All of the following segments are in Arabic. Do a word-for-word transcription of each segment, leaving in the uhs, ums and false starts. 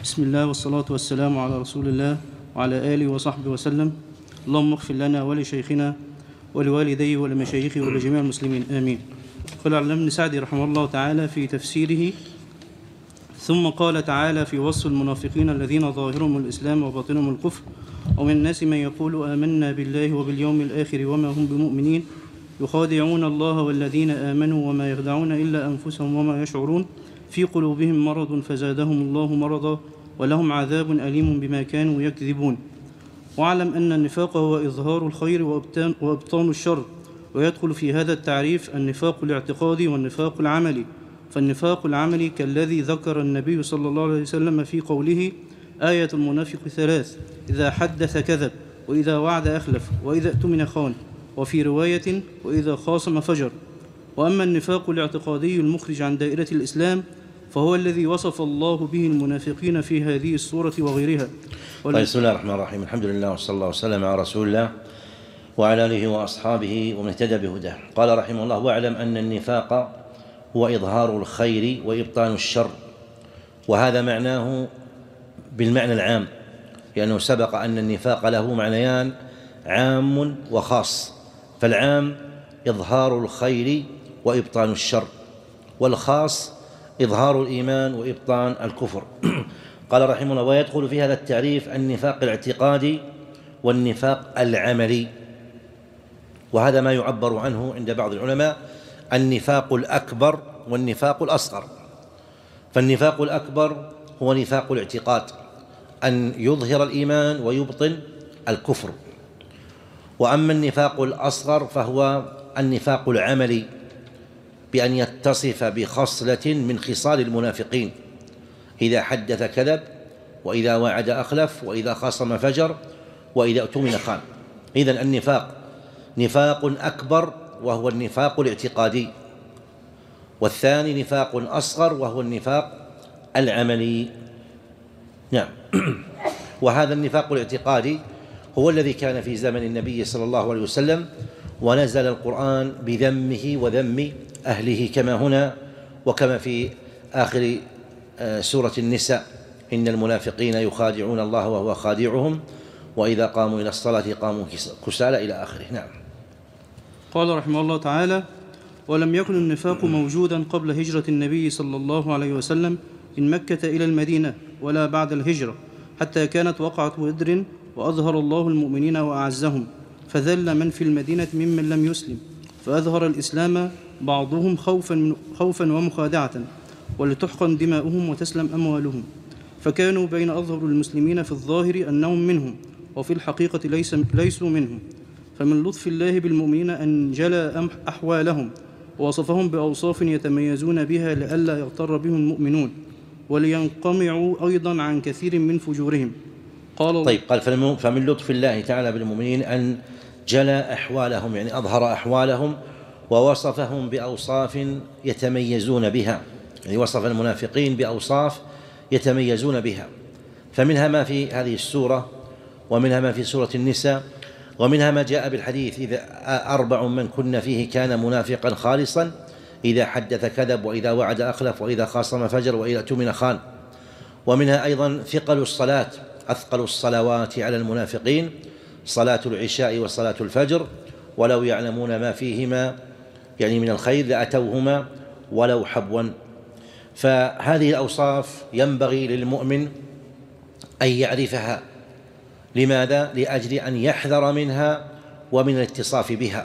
بسم الله والصلاة والسلام على رسول الله وعلى آله وصحبه وسلم. اللهم اغفر لنا ولشيخنا ولوالديه ولمشايخه ولجميع المسلمين آمين. قال العلامة ابن سعدي رحمه الله تعالى في تفسيره: ثم قال تعالى في وصف المنافقين الذين ظاهرهم الإسلام وباطنهم الكفر: ومن الناس من يقول آمنا بالله وباليوم الآخر وما هم بمؤمنين يخادعون الله والذين آمنوا وما يخدعون إلا أنفسهم وما يشعرون في قلوبهم مرض فزادهم الله مرضا ولهم عذاب أليم بما كانوا يكذبون. واعلم أن النفاق هو إظهار الخير وإبطان الشر، ويدخل في هذا التعريف النفاق الاعتقادي والنفاق العملي. فالنفاق العملي كالذي ذكر النبي صلى الله عليه وسلم في قوله: آية المنافق ثلاث: إذا حدث كذب، وإذا وعد أخلف، وإذا اؤتمن خان، وفي رواية: وإذا خاصم فجر. وأما النفاق الاعتقادي المخرج عن دائرة الإسلام فهو الذي وصف الله به المنافقين في هذه السورة وغيرها. طيب، بسم الله الرحمن الرحيم. الحمد لله وصلى الله وسلم على رسول الله وعلى آله وأصحابه ومن اهتدى بهداه. قال رحمه الله: واعلم أن النفاق هو إظهار الخير وإبطان الشر، وهذا معناه بالمعنى العام، لأنه سبق أن النفاق له معنيان: عام وخاص. فالعام إظهار الخير وإبطان الشر، والخاص إظهار الإيمان وإبطان الكفر. قال رحمه الله: ويدخل في هذا التعريف النفاق الاعتقادي والنفاق العملي، وهذا ما يعبر عنه عند بعض العلماء النفاق الأكبر والنفاق الأصغر. فالنفاق الأكبر هو نفاق الاعتقاد، أن يظهر الإيمان ويبطن الكفر. وأما النفاق الأصغر فهو النفاق العملي، بأن يتصف بخصلة من خصال المنافقين: إذا حدث كذب، وإذا وعد أخلف، وإذا خاصم فجر، وإذا اؤتمن خان. إذن النفاق نفاق أكبر وهو النفاق الاعتقادي، والثاني نفاق أصغر وهو النفاق العملي. نعم. وهذا النفاق الاعتقادي هو الذي كان في زمن النبي صلى الله عليه وسلم، ونزل القرآن بذمه وذم أهله، كما هنا وكما في آخر سورة النساء: إن المنافقين يخادعون الله وهو خادعهم وإذا قاموا إلى الصلاة قاموا كسالى إلى آخره. نعم. قال رحمه الله تعالى: ولم يكن النفاق موجودا قبل هجرة النبي صلى الله عليه وسلم من مكة إلى المدينة ولا بعد الهجرة، حتى كانت وقعة بدر وأظهر الله المؤمنين وأعزهم، فذل من في المدينة ممن لم يسلم، فأظهر الإسلام بعضهم خوفا, خوفا ومخادعة، ولتحقن دماؤهم وتسلم أموالهم. فكانوا بين أظهر المسلمين في الظاهر أنهم منهم، وفي الحقيقة ليس ليسوا منهم. فمن لطف الله بالمؤمنين أن جلى أحوالهم ووصفهم بأوصاف يتميزون بها لئلا يغتر بهم المؤمنون، ولينقمعوا أيضا عن كثير من فجورهم. قال طيب قال: فمن لطف الله تعالى بالمؤمنين أن جلى أحوالهم، يعني أظهر أحوالهم ووصفهم بأوصاف يتميزون بها، يعني وصف المنافقين بأوصاف يتميزون بها. فمنها ما في هذه السورة، ومنها ما في سورة النساء، ومنها ما جاء بالحديث: إذا أربع من كن فيه كان منافقا خالصا: إذا حدث كذب، وإذا وعد أخلف، وإذا خاصم فجر، وإذا اؤتمن خان. ومنها أيضا ثقل الصلاة، أثقل الصلوات على المنافقين صلاة العشاء وصلاة الفجر، ولو يعلمون ما فيهما يعني من الخير لأتوهما ولو حبوا. فهذه الأوصاف ينبغي للمؤمن أن يعرفها. لماذا؟ لأجل أن يحذر منها ومن الاتصاف بها.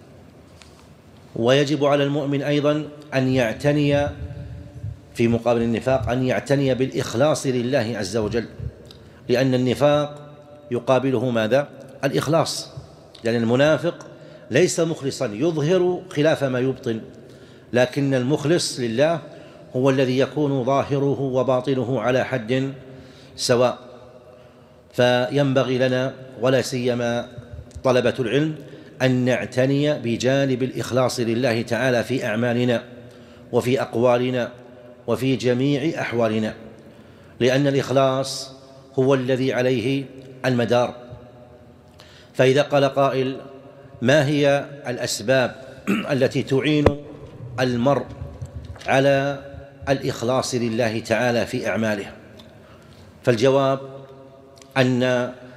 ويجب على المؤمن أيضا أن يعتني في مقابل النفاق أن يعتني بالإخلاص لله عز وجل، لأن النفاق يقابله ماذا؟ الإخلاص. لأن المنافق ليس مخلصا، يظهر خلاف ما يبطن، لكن المخلص لله هو الذي يكون ظاهره وباطنه على حد سواء. فينبغي لنا ولا سيما طلبة العلم أن نعتني بجانب الإخلاص لله تعالى في أعمالنا وفي أقوالنا وفي جميع أحوالنا، لأن الإخلاص هو الذي عليه المدار. فإذا قال قائل: ما هي الأسباب التي تعين المرء على الإخلاص لله تعالى في أعماله؟ فالجواب أن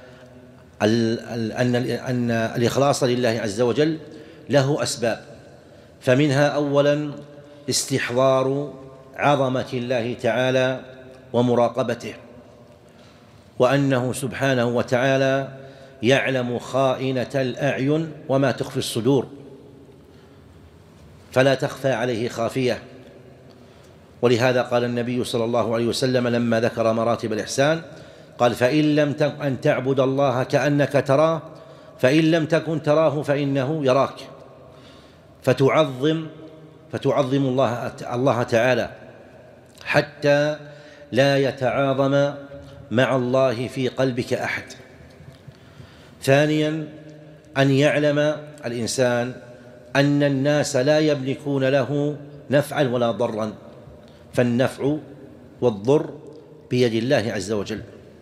أن أن الإخلاص لله عز وجل له أسباب، فمنها أولا استحضار عظمة الله تعالى ومراقبته، وأنه سبحانه وتعالى يعلم خائنة الأعين وما تخفي الصدور، فلا تخفى عليه خافية. ولهذا قال النبي صلى الله عليه وسلم لما ذكر مراتب الإحسان قال: فإن لم تكن أن تعبد الله كأنك تراه فإن لم تكن تراه فإنه يراك، فتعظم فتعظم الله الله تعالى حتى لا يتعاظم مع الله في قلبك أحد. ثانيا أن يعلم الإنسان أن الناس لا يملكون له نفعا ولا ضرا، فالنفع والضر بيد الله عز وجل.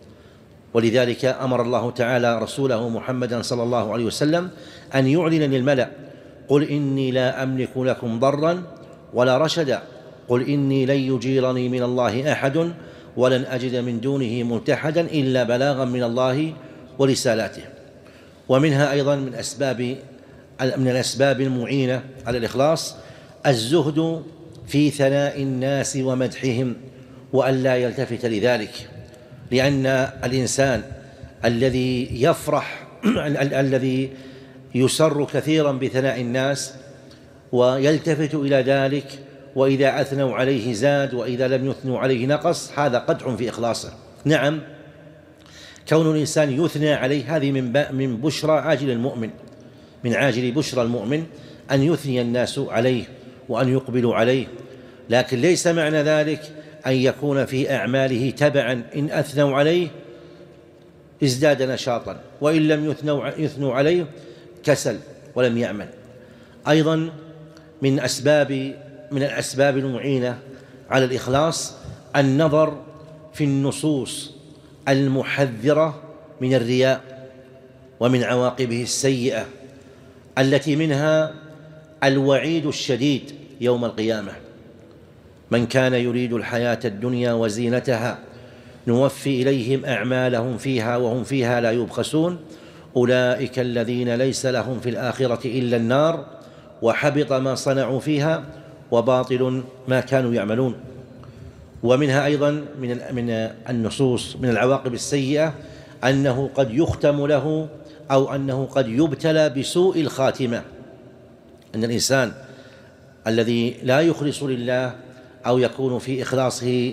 ولذلك أمر الله تعالى رسوله محمدا صلى الله عليه وسلم أن يعلن للملأ: قل إني لا أملك لكم ضرا ولا رشدا، قل إني لن يجيرني من الله أحد ولن أجد من دونه ملتحدا إلا بلاغا من الله ورسالاته. ومنها أيضا من أسباب من الأسباب المعينة على الإخلاص الزهد في ثناء الناس ومدحهم، وأن لا يلتفت لذلك، لأن الإنسان الذي يفرح الذي يسر كثيرا بثناء الناس ويلتفت إلى ذلك، وإذا أثنوا عليه زاد وإذا لم يثنوا عليه نقص، هذا قدح في إخلاصه. نعم، كون الإنسان يثنى عليه هذه من من بشرى عاجل المؤمن، من عاجل بشرى المؤمن أن يثني الناس عليه وأن يقبلوا عليه، لكن ليس معنى ذلك أن يكون في أعماله تبعا، إن أثنوا عليه ازداد نشاطا، وإن لم يثنوا يثنوا عليه كسل ولم يعمل. أيضا من أسباب من الأسباب المعينة على الإخلاص النظر في النصوص المحذرة من الرياء ومن عواقبه السيئة، التي منها الوعيد الشديد يوم القيامة: من كان يريد الحياة الدنيا وزينتها نوفي إليهم أعمالهم فيها وهم فيها لا يبخسون أولئك الذين ليس لهم في الآخرة إلا النار وحبط ما صنعوا فيها وباطل ما كانوا يعملون. ومنها أيضا من من النصوص من العواقب السيئة أنه قد يختم له أو أنه قد يبتلى بسوء الخاتمة، أن الإنسان الذي لا يخلص لله أو يكون في إخلاصه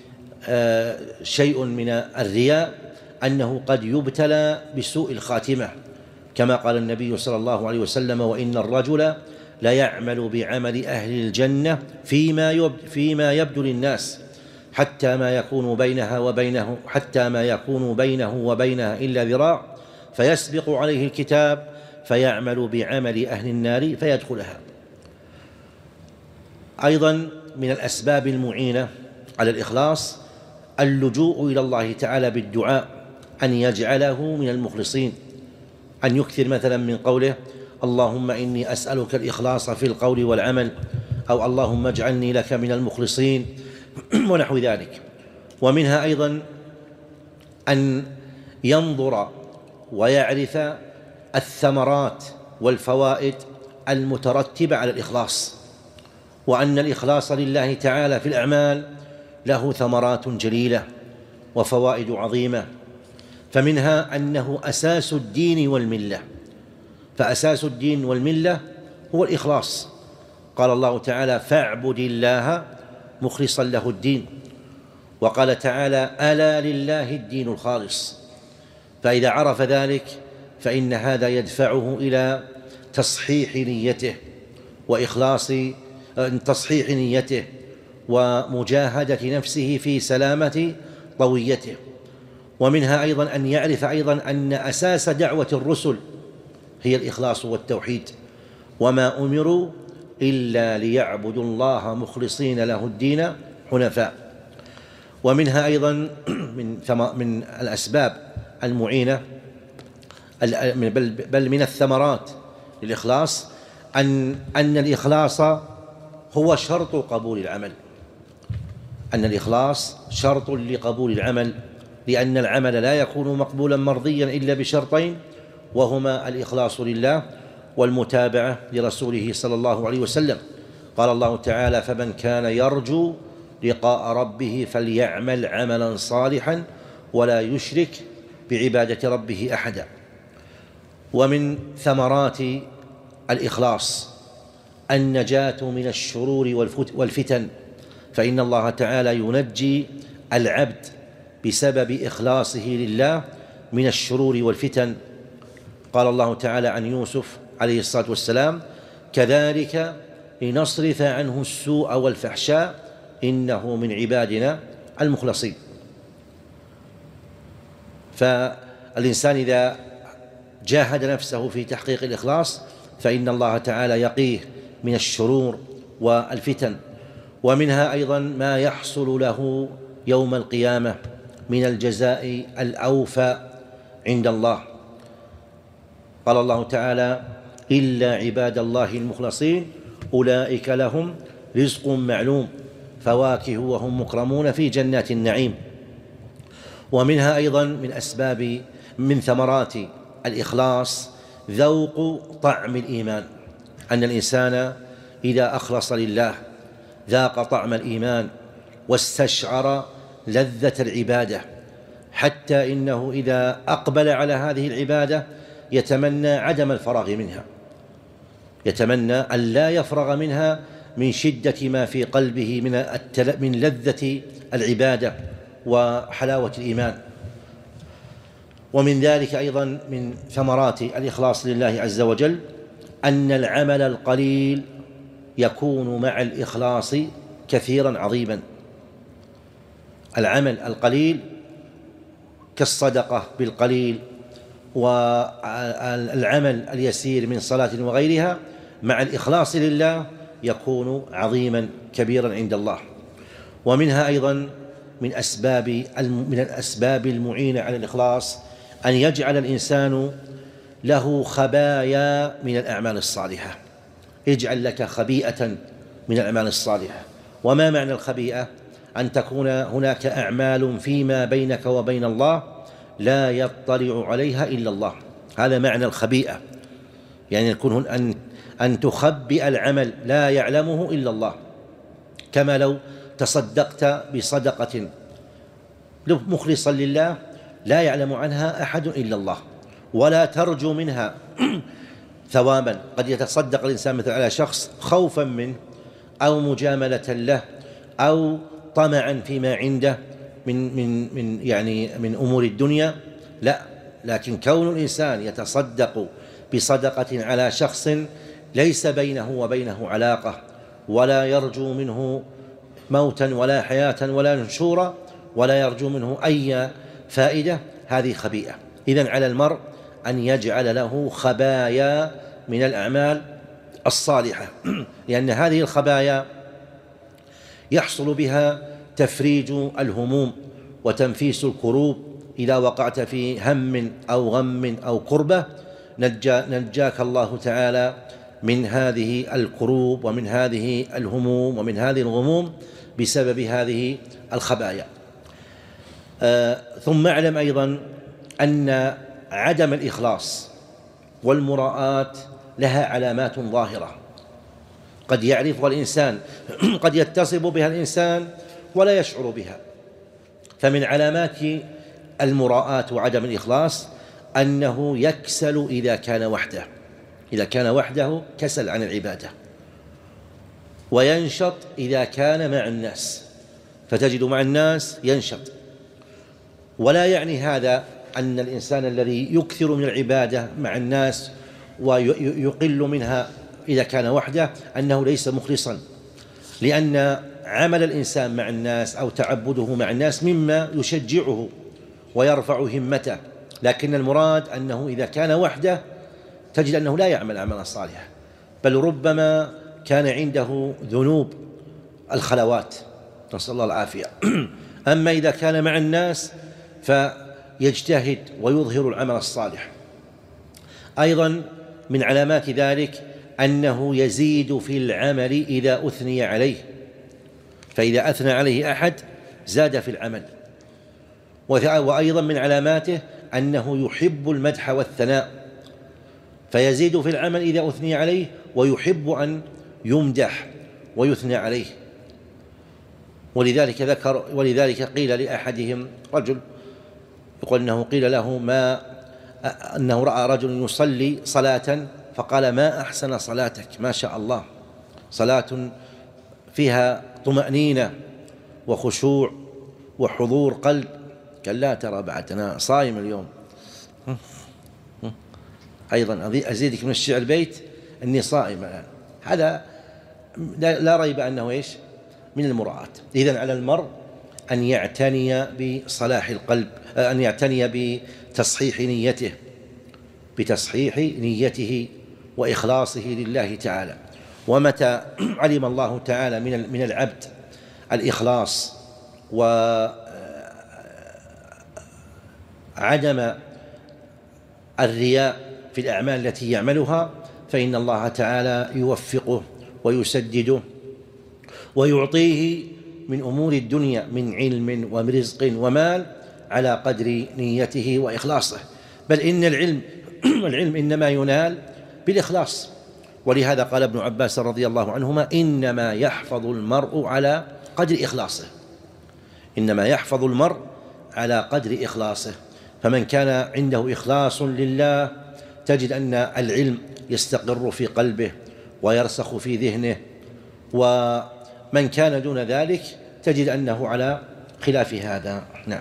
شيء من الرياء أنه قد يبتلى بسوء الخاتمة، كما قال النبي صلى الله عليه وسلم: وإن الرجل لا يعمل بعمل أهل الجنة فيما يبدو, فيما يبدو للناس حتى ما يكون بينها وبينه حتى ما يكون بينه وبينها إلا ذراع فيسبق عليه الكتاب فيعمل بعمل أهل النار فيدخلها. أيضا من الأسباب المعينة على الإخلاص اللجوء إلى الله تعالى بالدعاء، أن يجعله من المخلصين، أن يكثر مثلا من قوله: اللهم إني أسألك الإخلاص في القول والعمل، أو اللهم اجعلني لك من المخلصين، ونحو ذلك. ومنها أيضا أن ينظر ويعرف الثمرات والفوائد المترتبة على الإخلاص، وأن الإخلاص لله تعالى في الأعمال له ثمرات جليلة وفوائد عظيمة، فمنها أنه أساس الدين والملة، فأساس الدين والملة هو الإخلاص. قال الله تعالى: فاعبد الله مخلصا له الدين، وقال تعالى: ألا لله الدين الخالص. فإذا عرف ذلك فإن هذا يدفعه إلى تصحيح نيته وإخلاص تصحيح نيته ومجاهدة نفسه في سلامة طويته. ومنها أيضا أن يعرف أيضا أن أساس دعوة الرسل هي الإخلاص والتوحيد، وما أمروا إلا ليعبدوا الله مخلصين له الدين حنفاء. ومنها أيضا من من الأسباب المعينة بل من الثمرات للإخلاص أن أن الإخلاص هو شرط قبول العمل، أن الإخلاص شرط لقبول العمل، لأن العمل لا يكون مقبولا مرضيا إلا بشرطين، وهما الإخلاص لله والمتابعة لرسوله صلى الله عليه وسلم. قال الله تعالى: فمن كان يرجو لقاء ربه فليعمل عملا صالحا ولا يشرك بعبادة ربه أحدا. ومن ثمرات الإخلاص النجاة من الشرور والفتن، فإن الله تعالى ينجي العبد بسبب إخلاصه لله من الشرور والفتن. قال الله تعالى عن يوسف عليه الصلاة والسلام: كذلك لنصرف عنه السوء والفحشاء إنه من عبادنا المخلصين. فالإنسان إذا جاهد نفسه في تحقيق الإخلاص فإن الله تعالى يقيه من الشرور والفتن. ومنها أيضا ما يحصل له يوم القيامة من الجزاء الأوفى عند الله. قال الله تعالى: إلا عباد الله المخلصين أولئك لهم رزق معلوم فواكه وهم مكرمون في جنات النعيم. ومنها أيضا من أسباب من ثمرات الإخلاص ذوق طعم الإيمان، أن الإنسان إذا أخلص لله ذاق طعم الإيمان واستشعر لذة العبادة، حتى إنه إذا أقبل على هذه العبادة يتمنى عدم الفراغ منها، يتمنى أن لا يفرغ منها من شدة ما في قلبه من من لذة العبادة وحلاوة الإيمان. ومن ذلك أيضا من ثمرات الإخلاص لله عز وجل أن العمل القليل يكون مع الإخلاص كثيرا عظيما. العمل القليل كالصدقة بالقليل والعمل اليسير من صلاة وغيرها مع الإخلاص لله يكون عظيما كبيرا عند الله. ومنها أيضا من أسباب من الأسباب المعينة على الإخلاص أن يجعل الإنسان له خبايا من الأعمال الصالحة. اجعل لك خبيئة من الأعمال الصالحة. وما معنى الخبيئة؟ أن تكون هناك أعمال فيما بينك وبين الله لا يطلع عليها إلا الله، هذا معنى الخبيئة، يعني يكون أن أن تخبئ العمل لا يعلمه إلا الله، كما لو تصدقت بصدقة مخلصا لله لا يعلم عنها أحد إلا الله ولا ترجو منها ثوابا. قد يتصدق الإنسان مثل على شخص خوفا منه أو مجاملة له أو طمعا فيما عنده من من من يعني من أمور الدنيا، لا، لكن كون الإنسان يتصدق بصدقة على شخص ليس بينه وبينه علاقة ولا يرجو منه موتا ولا حياة ولا نشورا ولا يرجو منه أي فائدة، هذه خبيئة. إذن على المرء أن يجعل له خبايا من الأعمال الصالحة، لأن هذه الخبايا يحصل بها تفريج الهموم وتنفيس الكروب. إذا وقعت في هم أو غم أو كربة نجا نجاك الله تعالى من هذه الكروب ومن هذه الهموم ومن هذه الغموم بسبب هذه الخبايا. آه ثم اعلم أيضا أن عدم الإخلاص والمراءة لها علامات ظاهرة قد يعرفها الإنسان قد يتصف بها الإنسان ولا يشعر بها. فمن علامات المراءة وعدم الإخلاص أنه يكسل إذا كان وحده، إذا كان وحده كسل عن العبادة، وينشط إذا كان مع الناس، فتجد مع الناس ينشط. ولا يعني هذا أن الإنسان الذي يكثر من العبادة مع الناس ويقل منها إذا كان وحده أنه ليس مخلصا، لأن عمل الإنسان مع الناس أو تعبده مع الناس مما يشجعه ويرفع همته، لكن المراد أنه إذا كان وحده تجد أنه لا يعمل أعمالا صالحة، بل ربما كان عنده ذنوب الخلوات، نسأل الله العافية. أما إذا كان مع الناس فيجتهد ويظهر العمل الصالح. أيضا من علامات ذلك أنه يزيد في العمل إذا أثني عليه، فإذا أثنى عليه أحد زاد في العمل. وأيضا من علاماته أنه يحب المدح والثناء، فيزيد في العمل إذا أثني عليه، ويحب أن يمدح ويثنى عليه. ولذلك ذكر ولذلك قيل لأحدهم، رجل يقول أنه قيل له ما أنه رأى رجل يصلي صلاة فقال: ما أحسن صلاتك، ما شاء الله، صلاة فيها طمأنينة وخشوع وحضور قلب. قال: لا ترى بعد أنا صايم اليوم. أيضا أزيدك من الشعر بيت أني صائم الآن. هذا لا ريب أنه إيش من المراعاة. إذن على المرء أن يعتني بصلاح القلب، أن يعتني بتصحيح نيته بتصحيح نيته وإخلاصه لله تعالى. ومتى علم الله تعالى من من العبد الإخلاص وعدم الرياء في الأعمال التي يعملها، فإن الله تعالى يوفقه ويسدده ويعطيه من أمور الدنيا من علم ورزق ومال على قدر نيته وإخلاصه. بل إن العلم العلم إنما ينال بالإخلاص. ولهذا قال ابن عباس رضي الله عنهما: إنما يحفظ المرء على قدر إخلاصه إنما يحفظ المرء على قدر إخلاصه. فمن كان عنده إخلاص لله تجد أن العلم يستقر في قلبه ويرسخ في ذهنه، ومن كان دون ذلك تجد أنه على خلاف هذا. نعم.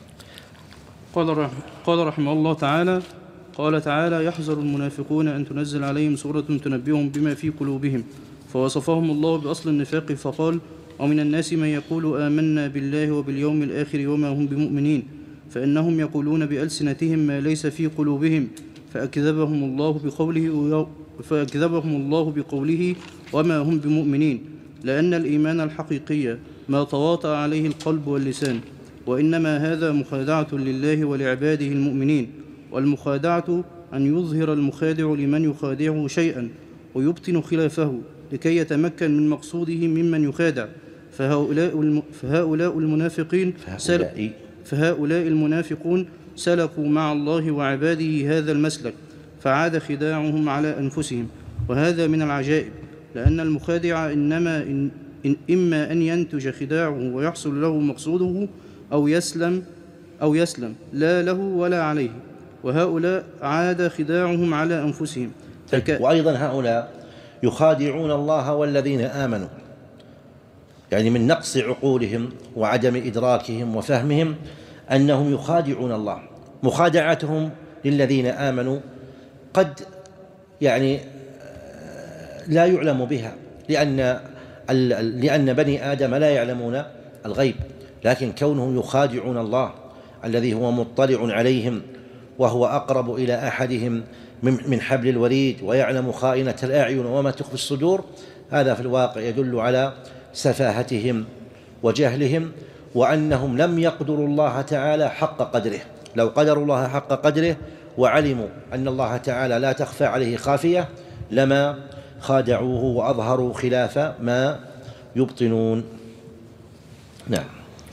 قال رحمه الله تعالى: قال تعالى: يحذر المنافقون أن تنزل عليهم سورة تنبئهم بما في قلوبهم، فوصفهم الله بأصل النفاق فقال: ومن الناس من يقول آمنا بالله وباليوم الآخر وما هم بمؤمنين، فإنهم يقولون بألسنتهم ما ليس في قلوبهم، فأكذبهم الله بقوله فأكذبهم الله بقوله وما هم بمؤمنين، لأن الإيمان الحقيقي ما تواطأ عليه القلب واللسان، وإنما هذا مخادعة لله ولعباده المؤمنين. والمخادعة أن يظهر المخادع لمن يخادعه شيئا ويبطن خلافه لكي يتمكن من مقصوده ممن يخادع. فهؤلاء, الم... فهؤلاء المنافقين سل... فهؤلاء المنافقون سلكوا مع الله وعباده هذا المسلك، فعاد خداعهم على أنفسهم. وهذا من العجائب، لأن المخادع إنما إن... إن إما أن ينتج خداعه ويحصل له مقصوده، أو يسلم أو يسلم لا له ولا عليه. وهؤلاء عاد خداعهم على أنفسهم. فك... وأيضا هؤلاء يخادعون الله والذين آمنوا، يعني من نقص عقولهم وعدم إدراكهم وفهمهم أنهم يخادعون الله. مخادعتهم للذين آمنوا قد يعني لا يعلم بها، لأن لأن بني آدم لا يعلمون الغيب، لكن كونهم يخادعون الله الذي هو مطلع عليهم وهو أقرب إلى أحدهم من حبل الوريد ويعلم خائنة الأعين وما تخفي الصدور، هذا في الواقع يدل على سفاهتهم وجهلهم، وأنهم لم يقدروا الله تعالى حق قدره. لو قدروا الله حق قدره وعلموا أن الله تعالى لا تخفى عليه خافية لما خادعوه وأظهروا خلاف ما يبطنون. نعم.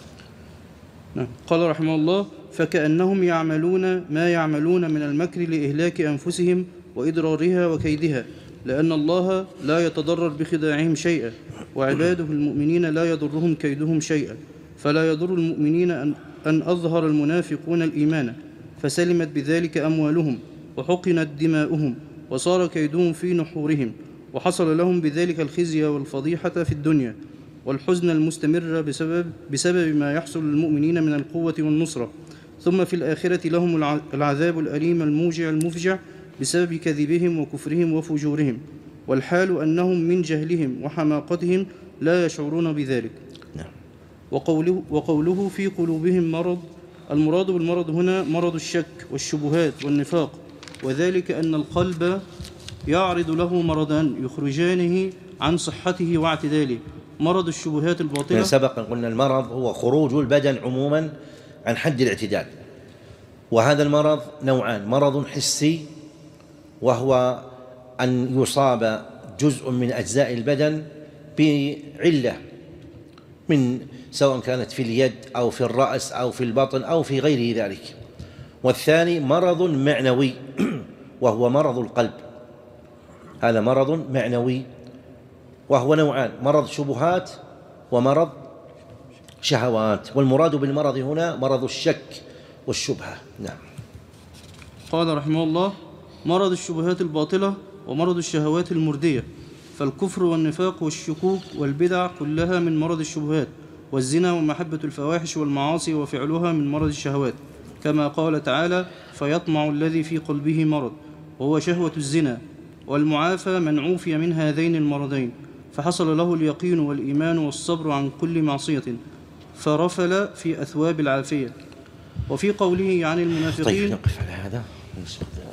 قال رحمه الله: فكأنهم يعملون ما يعملون من المكر لإهلاك أنفسهم وإضرارها وكيدها، لأن الله لا يتضرر بخداعهم شيئا، وعباده المؤمنين لا يضرهم كيدهم شيئا. فلا يضر المؤمنين أن, أن أظهر المنافقون الإيمان، فسلمت بذلك أموالهم وحقنت دماؤهم وصار كيدهم في نحورهم، وحصل لهم بذلك الخزي والفضيحة في الدنيا والحزن المستمر بسبب, بسبب ما يحصل للمؤمنين من القوة والنصرة. ثم في الآخرة لهم العذاب الأليم الموجع المفجع بسبب كذبهم وكفرهم وفجورهم، والحال أنهم من جهلهم وحماقتهم لا يشعرون بذلك. وقوله, وقوله في قلوبهم مرض، المراد بالمرض هنا مرض الشك والشبهات والنفاق، وذلك أن القلب يعرض له مرضان يخرجانه عن صحته واعتداله: مرض الشبهات الباطلة. سبق قلنا المرض هو خروج البدن عموما عن حد الاعتدال، وهذا المرض نوعان: مرض حسي وهو أن يصاب جزء من أجزاء البدن بعلة من سواء كانت في اليد أو في الرأس أو في البطن أو في غير ذلك. والثاني مرض معنوي وهو مرض القلب، هذا مرض معنوي وهو نوعان: مرض شبهات ومرض شهوات، والمراد بالمرض هنا مرض الشك والشبهة. نعم. قال رحمه الله: مرض الشبهات الباطلة ومرض الشهوات المردية، فالكفر والنفاق والشكوك والبدع كلها من مرض الشبهات، والزنا ومحبة الفواحش والمعاصي وفعلها من مرض الشهوات، كما قال تعالى: فيطمع الذي في قلبه مرض، وهو شهوة الزنا. والمعافى من عوفي من هذين المرضين، فحصل له اليقين والإيمان والصبر عن كل معصية، فرفل في أثواب العافية. وفي قوله عن المنافقين. طيب نقف على هذا.